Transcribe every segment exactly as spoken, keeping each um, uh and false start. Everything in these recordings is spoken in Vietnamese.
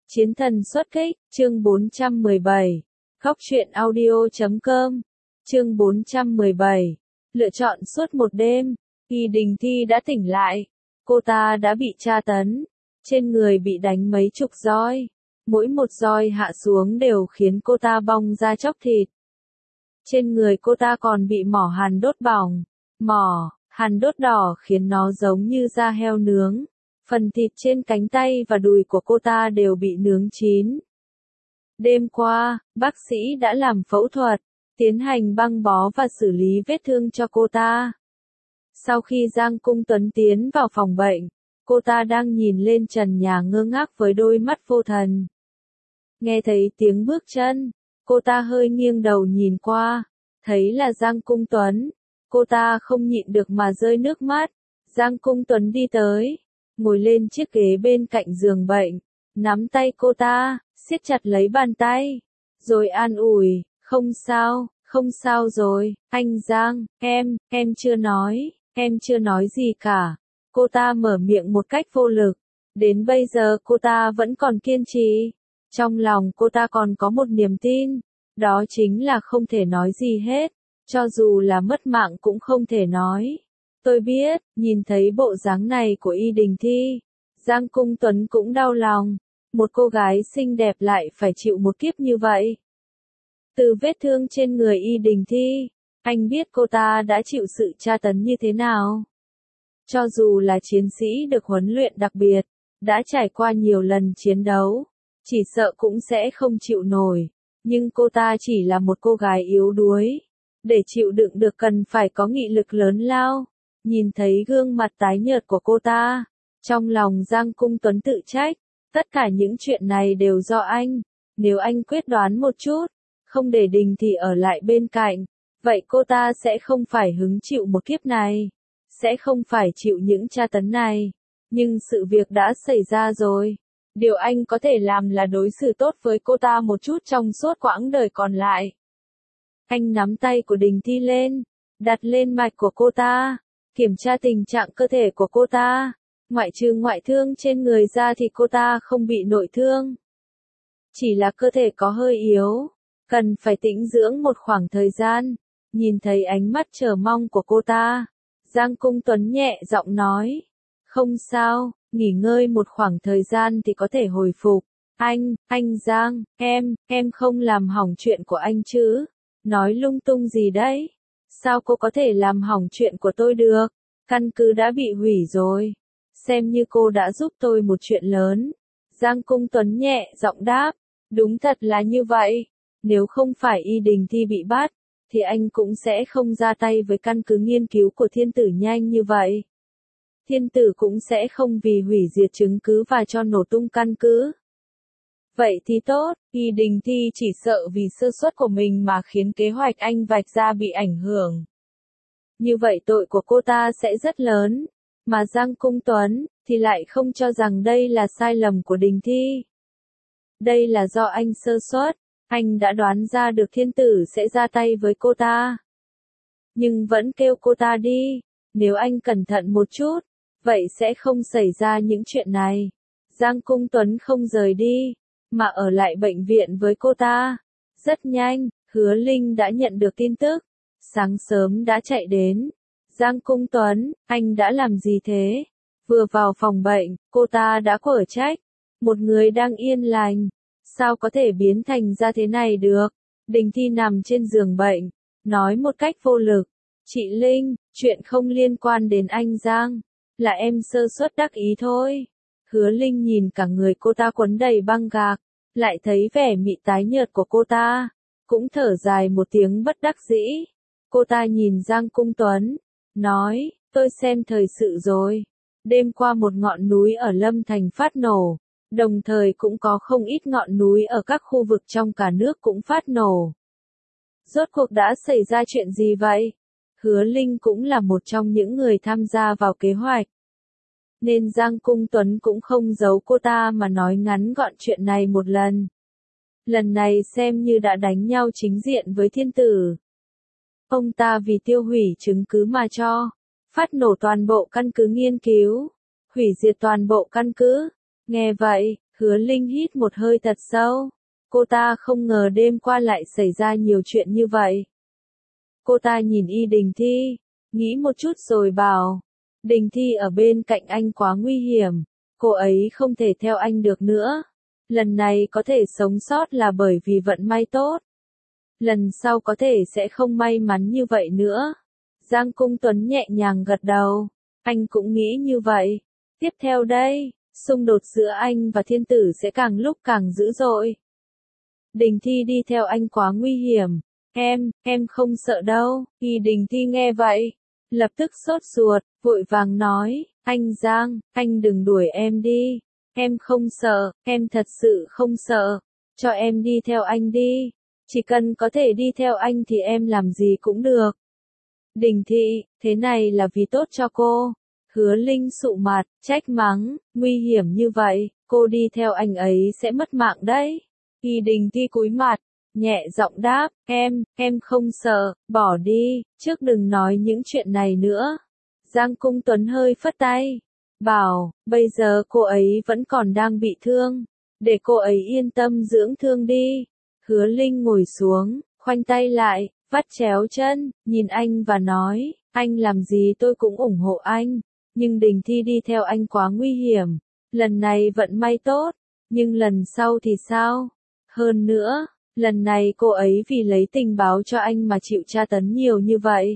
Chiến thần xuất kích, chương bốn trăm mười bảy. Góc truyện audio chấm com. Chương bốn trăm mười bảy. Lựa chọn suốt một đêm, Y Đình Thi đã tỉnh lại. Cô ta đã bị tra tấn, trên người bị đánh mấy chục roi. Mỗi một roi hạ xuống đều khiến cô ta bong ra chóc thịt. Trên người cô ta còn bị mỏ hàn đốt bỏng. Mỏ, hàn đốt đỏ khiến nó giống như da heo nướng. Phần thịt trên cánh tay và đùi của cô ta đều bị nướng chín. Đêm qua, bác sĩ đã làm phẫu thuật, tiến hành băng bó và xử lý vết thương cho cô ta. Sau khi Giang Cung Tuấn tiến vào phòng bệnh, cô ta đang nhìn lên trần nhà ngơ ngác với đôi mắt vô thần. Nghe thấy tiếng bước chân, cô ta hơi nghiêng đầu nhìn qua, thấy là Giang Cung Tuấn. Cô ta không nhịn được mà rơi nước mắt. Giang Cung Tuấn đi tới, ngồi lên chiếc ghế bên cạnh giường bệnh, nắm tay cô ta, siết chặt lấy bàn tay, rồi an ủi, không sao, không sao rồi, anh Giang, em, em chưa nói, em chưa nói gì cả. Cô ta mở miệng một cách vô lực, đến bây giờ cô ta vẫn còn kiên trì. Trong lòng cô ta còn có một niềm tin, đó chính là không thể nói gì hết, cho dù là mất mạng cũng không thể nói. Tôi biết, nhìn thấy bộ dáng này của Y Đình Thi, Giang Cung Tuấn cũng đau lòng. Một cô gái xinh đẹp lại phải chịu một kiếp như vậy. Từ vết thương trên người Y Đình Thi, anh biết cô ta đã chịu sự tra tấn như thế nào. Cho dù là chiến sĩ được huấn luyện đặc biệt, đã trải qua nhiều lần chiến đấu, chỉ sợ cũng sẽ không chịu nổi. Nhưng cô ta chỉ là một cô gái yếu đuối. Để chịu đựng được cần phải có nghị lực lớn lao. Nhìn thấy gương mặt tái nhợt của cô ta, trong lòng Giang Cung Tuấn tự trách, tất cả những chuyện này đều do anh. Nếu anh quyết đoán một chút, không để Đình Thị ở lại bên cạnh, vậy cô ta sẽ không phải hứng chịu một kiếp này, sẽ không phải chịu những tra tấn này. Nhưng sự việc đã xảy ra rồi. Điều anh có thể làm là đối xử tốt với cô ta một chút trong suốt quãng đời còn lại. Anh nắm tay của Đình Thi lên, đặt lên mạch của cô ta, kiểm tra tình trạng cơ thể của cô ta. Ngoại trừ ngoại thương trên người ra thì cô ta không bị nội thương. Chỉ là cơ thể có hơi yếu, cần phải tĩnh dưỡng một khoảng thời gian. Nhìn thấy ánh mắt chờ mong của cô ta, Giang Cung Tuấn nhẹ giọng nói, không sao, nghỉ ngơi một khoảng thời gian thì có thể hồi phục. Anh, anh Giang, em, em không làm hỏng chuyện của anh chứ? Nói lung tung gì đấy? Sao cô có thể làm hỏng chuyện của tôi được? Căn cứ đã bị hủy rồi. Xem như cô đã giúp tôi một chuyện lớn. Giang Cung Tuấn nhẹ giọng đáp, đúng thật là như vậy. Nếu không phải Y Đình Thi bị bắt, thì anh cũng sẽ không ra tay với căn cứ nghiên cứu của thiên tử nhanh như vậy. Thiên tử cũng sẽ không vì hủy diệt chứng cứ và cho nổ tung căn cứ. Vậy thì tốt, Y Đình Thi chỉ sợ vì sơ suất của mình mà khiến kế hoạch anh vạch ra bị ảnh hưởng. Như vậy tội của cô ta sẽ rất lớn, mà Giang Cung Tuấn thì lại không cho rằng đây là sai lầm của Đình Thi. Đây là do anh sơ suất, anh đã đoán ra được thiên tử sẽ ra tay với cô ta. Nhưng vẫn kêu cô ta đi, nếu anh cẩn thận một chút, vậy sẽ không xảy ra những chuyện này. Giang Cung Tuấn không rời đi, mà ở lại bệnh viện với cô ta. Rất nhanh, Hứa Linh đã nhận được tin tức, sáng sớm đã chạy đến. Giang Cung Tuấn, anh đã làm gì thế? Vừa vào phòng bệnh, cô ta đã quở trách. Một người đang yên lành, sao có thể biến thành ra thế này được? Đình Thi nằm trên giường bệnh, nói một cách vô lực. Chị Linh, chuyện không liên quan đến anh Giang, là em sơ suất đắc ý thôi. Hứa Linh nhìn cả người cô ta quấn đầy băng gạc, lại thấy vẻ mị tái nhợt của cô ta, cũng thở dài một tiếng bất đắc dĩ. Cô ta nhìn Giang Cung Tuấn, nói, tôi xem thời sự rồi. Đêm qua một ngọn núi ở Lâm Thành phát nổ, đồng thời cũng có không ít ngọn núi ở các khu vực trong cả nước cũng phát nổ. Rốt cuộc đã xảy ra chuyện gì vậy? Hứa Linh cũng là một trong những người tham gia vào kế hoạch. Nên Giang Cung Tuấn cũng không giấu cô ta mà nói ngắn gọn chuyện này một lần. Lần này xem như đã đánh nhau chính diện với thiên tử. Ông ta vì tiêu hủy chứng cứ mà cho phát nổ toàn bộ căn cứ nghiên cứu, hủy diệt toàn bộ căn cứ. Nghe vậy, Hứa Linh hít một hơi thật sâu. Cô ta không ngờ đêm qua lại xảy ra nhiều chuyện như vậy. Cô ta nhìn Y Đình Thi, nghĩ một chút rồi bảo, Đình Thi ở bên cạnh anh quá nguy hiểm, cô ấy không thể theo anh được nữa. Lần này có thể sống sót là bởi vì vận may tốt. Lần sau có thể sẽ không may mắn như vậy nữa. Giang Cung Tuấn nhẹ nhàng gật đầu, anh cũng nghĩ như vậy. Tiếp theo đây, xung đột giữa anh và thiên tử sẽ càng lúc càng dữ dội. Đình Thi đi theo anh quá nguy hiểm. Em, em không sợ đâu. Y Đình Thi nghe vậy, lập tức sốt ruột, vội vàng nói, anh Giang, anh đừng đuổi em đi. Em không sợ, em thật sự không sợ. Cho em đi theo anh đi. Chỉ cần có thể đi theo anh thì em làm gì cũng được. Đình Thị, thế này là vì tốt cho cô. Hứa Linh sụ mặt, trách mắng, nguy hiểm như vậy, cô đi theo anh ấy sẽ mất mạng đấy. Y Đình Thi cúi mặt, nhẹ giọng đáp, em, em không sợ, bỏ đi, trước đừng nói những chuyện này nữa. Giang Cung Tuấn hơi phất tay, bảo, bây giờ cô ấy vẫn còn đang bị thương, để cô ấy yên tâm dưỡng thương đi. Hứa Linh ngồi xuống, khoanh tay lại, vắt chéo chân, nhìn anh và nói, anh làm gì tôi cũng ủng hộ anh, nhưng Đình Thi đi theo anh quá nguy hiểm, lần này vận may tốt, nhưng lần sau thì sao? Hơn nữa, lần này cô ấy vì lấy tình báo cho anh mà chịu tra tấn nhiều như vậy.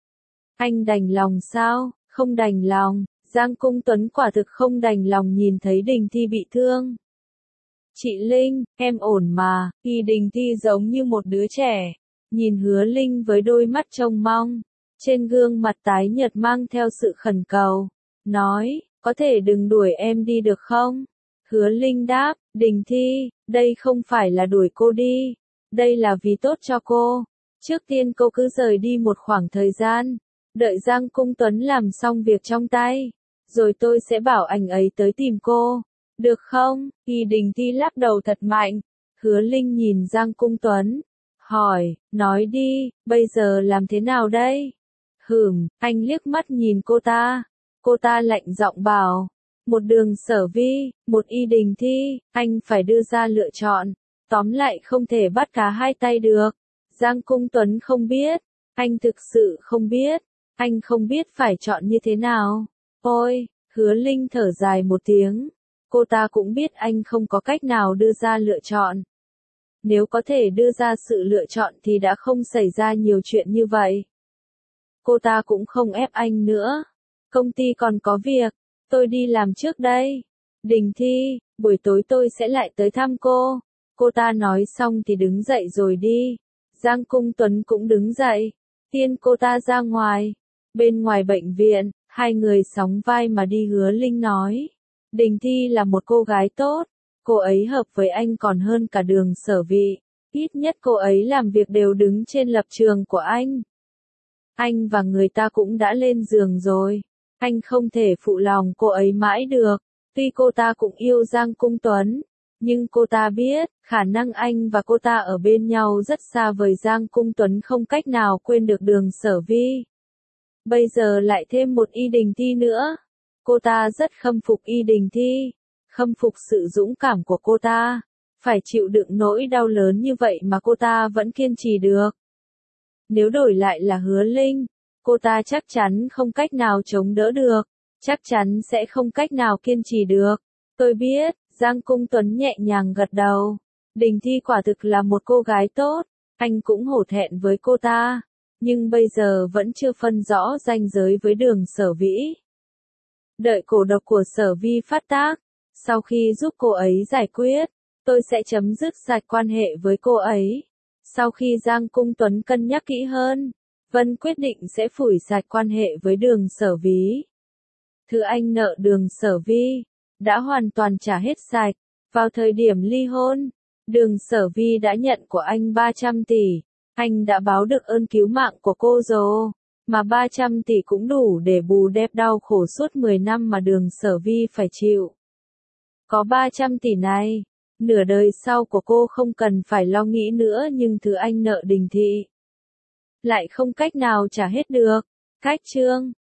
Anh đành lòng sao? Không đành lòng. Giang Cung Tuấn quả thực không đành lòng nhìn thấy Đình Thi bị thương. Chị Linh, em ổn mà. Y Đình Thi giống như một đứa trẻ, nhìn Hứa Linh với đôi mắt trông mong, trên gương mặt tái nhợt mang theo sự khẩn cầu, nói, có thể đừng đuổi em đi được không? Hứa Linh đáp, Đình Thi, đây không phải là đuổi cô đi, đây là vì tốt cho cô. Trước tiên cô cứ rời đi một khoảng thời gian, đợi Giang Cung Tuấn làm xong việc trong tay, rồi tôi sẽ bảo anh ấy tới tìm cô. Được không? Y Đình Thi lắc đầu thật mạnh. Hứa Linh nhìn Giang Cung Tuấn, hỏi, nói đi, bây giờ làm thế nào đây? Hửm, anh liếc mắt nhìn cô ta. Cô ta lạnh giọng bảo, một Đường Sở Vi, một Y Đình Thi, anh phải đưa ra lựa chọn. Tóm lại không thể bắt cá hai tay được. Giang Cung Tuấn không biết, anh thực sự không biết, anh không biết phải chọn như thế nào. Ôi, Hứa Linh thở dài một tiếng. Cô ta cũng biết anh không có cách nào đưa ra lựa chọn. Nếu có thể đưa ra sự lựa chọn thì đã không xảy ra nhiều chuyện như vậy. Cô ta cũng không ép anh nữa. Công ty còn có việc, tôi đi làm trước đây. Đình Thi, buổi tối tôi sẽ lại tới thăm cô. Cô ta nói xong thì đứng dậy rồi đi. Giang Cung Tuấn cũng đứng dậy, tiên cô ta ra ngoài. Bên ngoài bệnh viện, hai người sóng vai mà đi. Hứa Linh nói, Đình Thi là một cô gái tốt, cô ấy hợp với anh còn hơn cả Đường Sở Vi, ít nhất cô ấy làm việc đều đứng trên lập trường của anh. Anh và người ta cũng đã lên giường rồi, anh không thể phụ lòng cô ấy mãi được. Tuy cô ta cũng yêu Giang Cung Tuấn, nhưng cô ta biết, khả năng anh và cô ta ở bên nhau rất xa vời. Giang Cung Tuấn không cách nào quên được Đường Sở Vi. Bây giờ lại thêm một Y Đình Thi nữa. Cô ta rất khâm phục Y Đình Thi, khâm phục sự dũng cảm của cô ta, phải chịu đựng nỗi đau lớn như vậy mà cô ta vẫn kiên trì được. Nếu đổi lại là Hứa Linh, cô ta chắc chắn không cách nào chống đỡ được, chắc chắn sẽ không cách nào kiên trì được. Tôi biết, Giang Cung Tuấn nhẹ nhàng gật đầu. Đình Thi quả thực là một cô gái tốt, anh cũng hổ thẹn với cô ta, nhưng bây giờ vẫn chưa phân rõ ranh giới với Đường Sở Vĩ. Đợi cổ độc của Sở Vi phát tác, sau khi giúp cô ấy giải quyết, tôi sẽ chấm dứt sạch quan hệ với cô ấy. Sau khi Giang Cung Tuấn cân nhắc kỹ hơn, Vân quyết định sẽ phủi sạch quan hệ với Đường Sở Ví. Thứ anh nợ Đường Sở Vi đã hoàn toàn trả hết sạch. Vào thời điểm ly hôn, Đường Sở Vi đã nhận của anh ba trăm tỷ. Anh đã báo được ơn cứu mạng của cô rồi, mà ba trăm tỷ cũng đủ để bù đắp đau khổ suốt mười năm mà Đường Sở Vi phải chịu. Có ba trăm tỷ này, nửa đời sau của cô không cần phải lo nghĩ nữa, nhưng thứ anh nợ Đình Thị lại không cách nào trả hết được. Cách chương